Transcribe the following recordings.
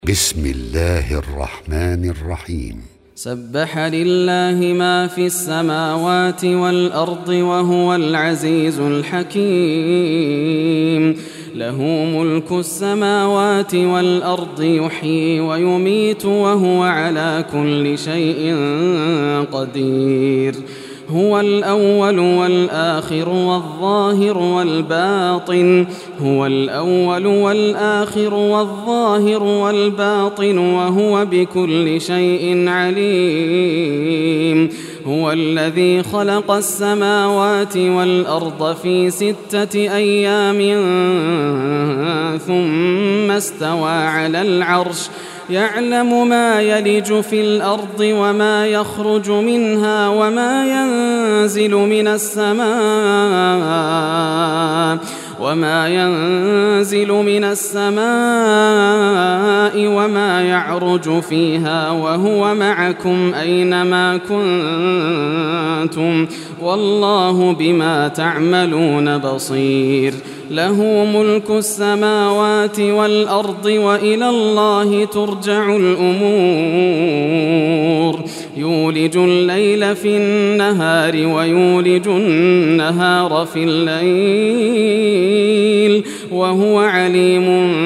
بسم الله الرحمن الرحيم. سبح لله ما في السماوات والأرض وهو العزيز الحكيم. له ملك السماوات والأرض يحيي ويميت وهو على كل شيء قدير. هو الأول والآخر والظاهر والباطن. هو الأول والآخر والظاهر والباطن وهو بكل شيء عليم. هو الذي خلق السماوات والأرض في 6 أيام ثم استوى على العرش يعلم ما يلج في الأرض وما يخرج منها وما ينزل من السماء وما يعرج فيها وهو معكم أينما كنتم والله بما تعملون بصير. له ملك السماوات والأرض وإلى الله ترجع الأمور. يولج الليل في النهار ويولج النهار في الليل وهو عليم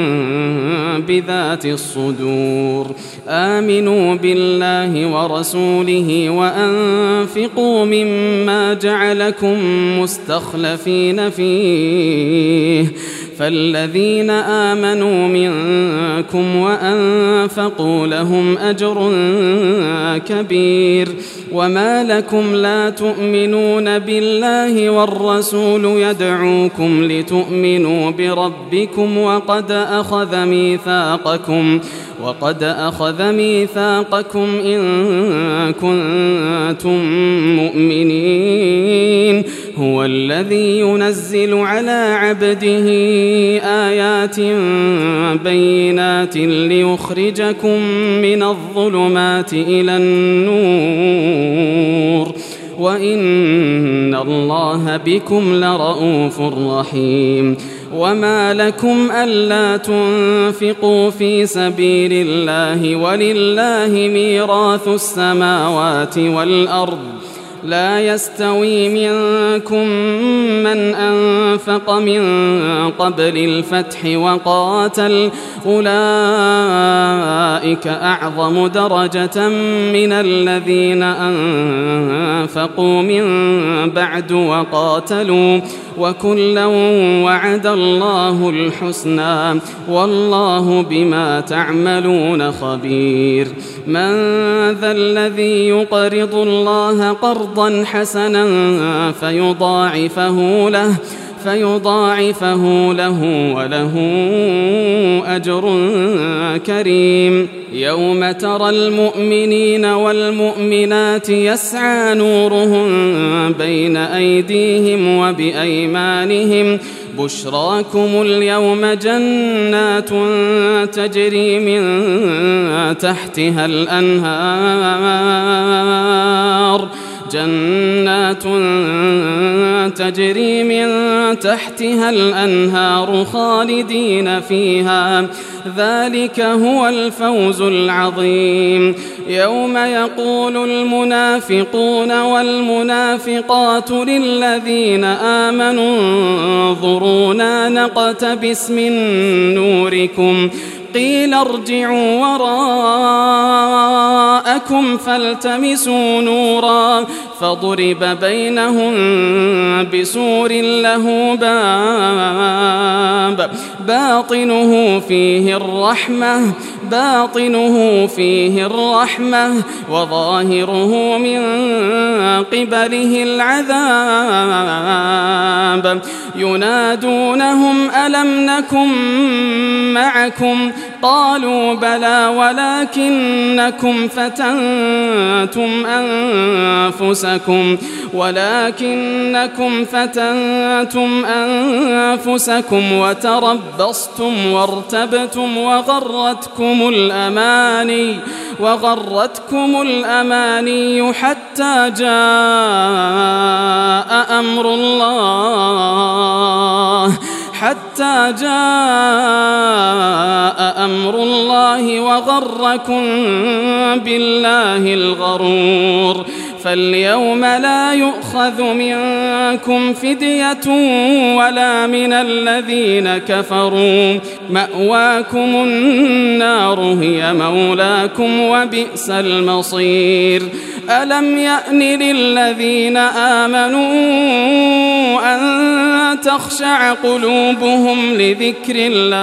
بذات الصدور. آمنوا بالله ورسوله وأنفقوا مما جعلكم مستخلفين فيه فالذين آمنوا منكم وأنفقوا لهم أجر كبير. وما لكم لا تؤمنون بالله والرسول يدعوكم لتؤمنوا بربكم وقد أخذ ميثاقكم إن كنتم مؤمنين. هو الذي ينزل على عبده آيات بينات ليخرجكم من الظلمات إلى النور وإن الله بكم لرءوف رحيم. وما لكم ألا تنفقوا في سبيل الله ولله ميراث السماوات والأرض لا يستوي منكم من أنفق من قبل الفتح وقاتل أولئك أعظم درجة من الذين أنفقوا من بعد وقاتلوا وكلا وعد الله الحسنى والله بما تعملون خبير. من ذا الذي يقرض الله قرضا حسنا فيضاعفه له وله أجر كريم. يوم ترى المؤمنين والمؤمنات يسعى نورهم بين أيديهم وبأيمانهم بشراكم اليوم جنات تجري من تحتها الأنهار خالدين فيها ذلك هو الفوز العظيم. يوم يقول المنافقون والمنافقات للذين آمنوا انظرونا نقتبس من نوركم قيل ارجعوا وراءكم فالتمسوا نورا فضرب بينهم بسور له باب باطنه فيه الرحمة وظاهره من قبله العذاب. ينادونهم ألم نكن معكم قالوا بلى ولكنكم فتنتم أنفسكم وتربصتم وارتبتم وغرتكم الأماني حتى جاء أمر الله حتى جاء أمر الله وغركم بالله الغرور. فاليوم لا يؤخذ منكم فدية ولا من الذين كفروا، مأواكم النار هي مولاكم وبئس المصير. ألم يأن للذين آمنوا أن تخشع قلوبهم لذكر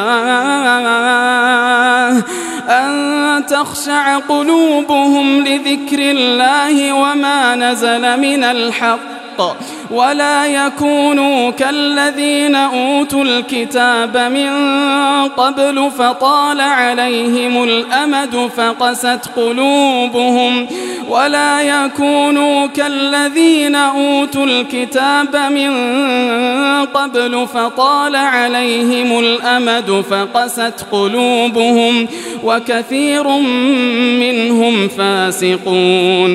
الله وما نزل من الحق ولا يكونوا كالذين أوتوا الكتاب من قبل فطال عليهم الأمد فقست قلوبهم وكثير منهم فاسقون.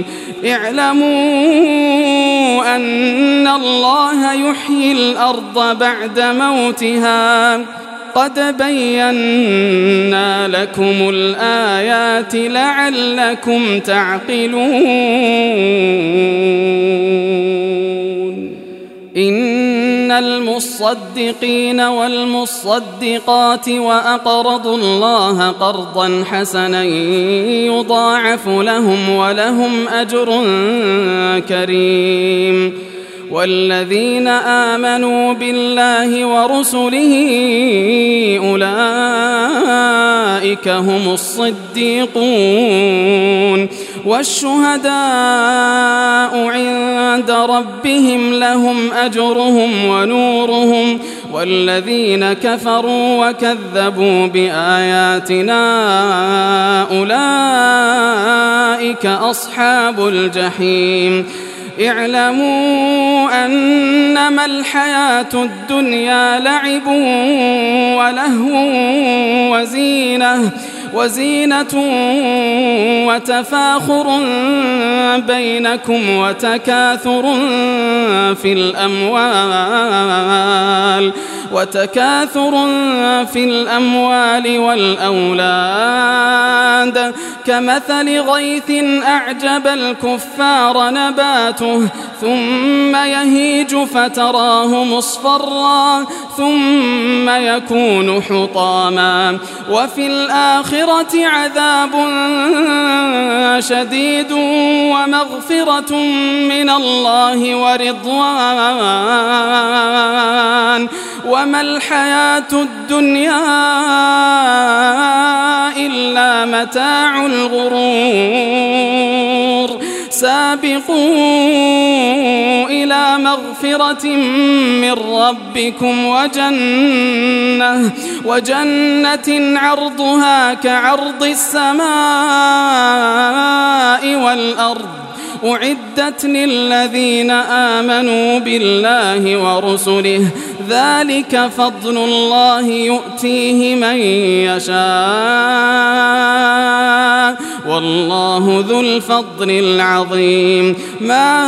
اعلموا أن الله يحيي الأرض بعد موتها، قد بينا لكم الآيات لعلكم تعقلون. إن المصدقين والمصدقات وأقرضوا الله قرضا حسنا يضاعف لهم ولهم أجر كريم. والذين آمنوا بالله ورسله أولئك هم الصديقون والشهداء عند ربهم لهم أجرهم ونورهم. والذين كفروا وكذبوا بآياتنا أولئك أصحاب الجحيم. اعلموا أنما الحياة الدنيا لعب ولهو وزينة وتفاخر بينكم وتكاثر في الأموال والأولاد كمثل غيث أعجب الكفار نباته ثم يهيج فتراه مصفرا ثم يكون حطاما وفي الآخرة عذاب شديد ومغفرة من الله ورضوان وما الحياة الدنيا إلا متاع الغرور. سابقوا إلى مغفرة من ربكم وجنة عرضها كعرض السماء والأرض أعدت للذين آمنوا بالله ورسله ذلك فضل الله يؤتيه من يشاء والله ذو الفضل العظيم. ما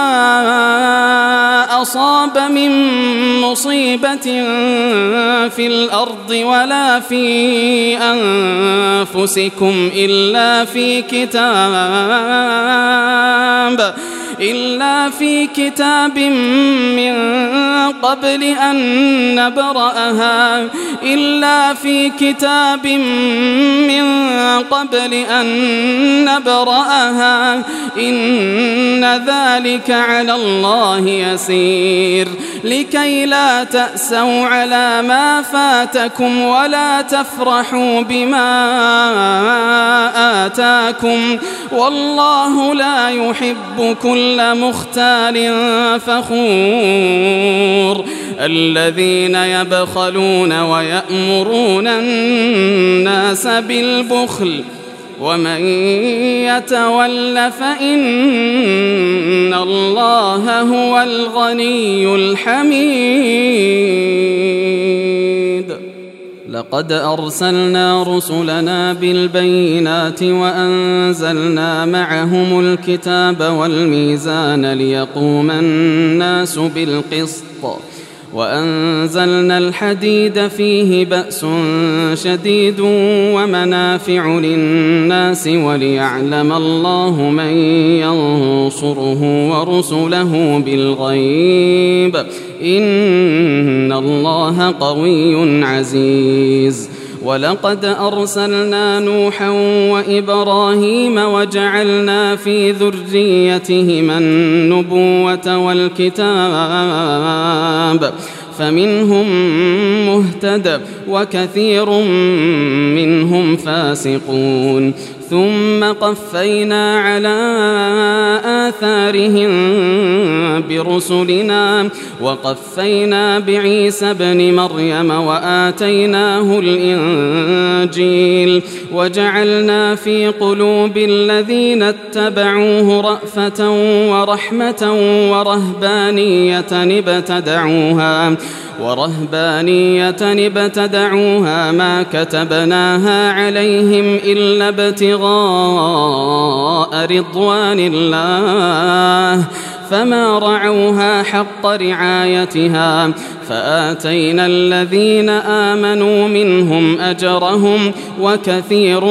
أصاب من مصيبة في الأرض ولا في أنفسكم إلا في كتاب من قبل أن نبرأها إن ذلك على الله يسير. لكي لا تأسوا على ما فاتكم ولا تفرحوا بما آتاكم والله لا يحب كل مختال فخور. الذين يبخلون ويأمرون الناس بالبخل ومن يتول فإن الله هو الغني الحميد. لقد أرسلنا رسلنا بالبينات وأنزلنا معهم الكتاب والميزان ليقوم الناس بالقسط وأنزلنا الحديد فيه بأس شديد ومنافع للناس وليعلم الله من ينصره ورسله بالغيب إن الله قوي عزيز ولقد أرسلنا نوحا وإبراهيم وجعلنا في ذريتهما النبوة والكتاب فمنهم مهتد وكثير منهم فاسقون ثم قفينا على آثارهم برسلنا وقفينا بعيسى ابن مريم وآتيناه الإنجيل وجعلنا في قلوب الذين اتبعوه رأفة ورحمة ورهبانية ابتدعوها ما كتبناها عليهم إلا ابتغاء رضوان الله فما رعوها حق رعايتها فآتينا الذين آمنوا منهم أجرهم وكثير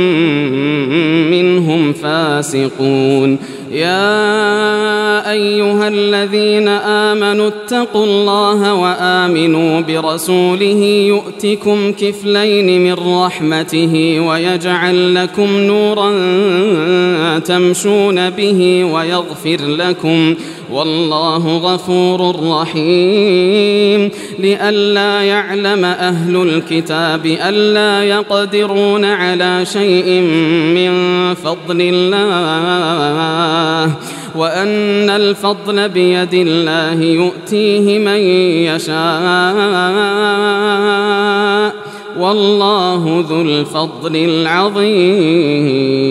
منهم فاسقون يا أيها الذين آمنوا اتقوا الله وآمنوا برسوله يؤتكم كفلين من رحمته ويجعل لكم نورا تمشون به ويغفر لكم والله غفور رحيم لئلا يعلم أهل الكتاب ألا يقدرون على شيء من فضل الله وأن الفضل بيد الله يؤتيه من يشاء والله ذو الفضل العظيم.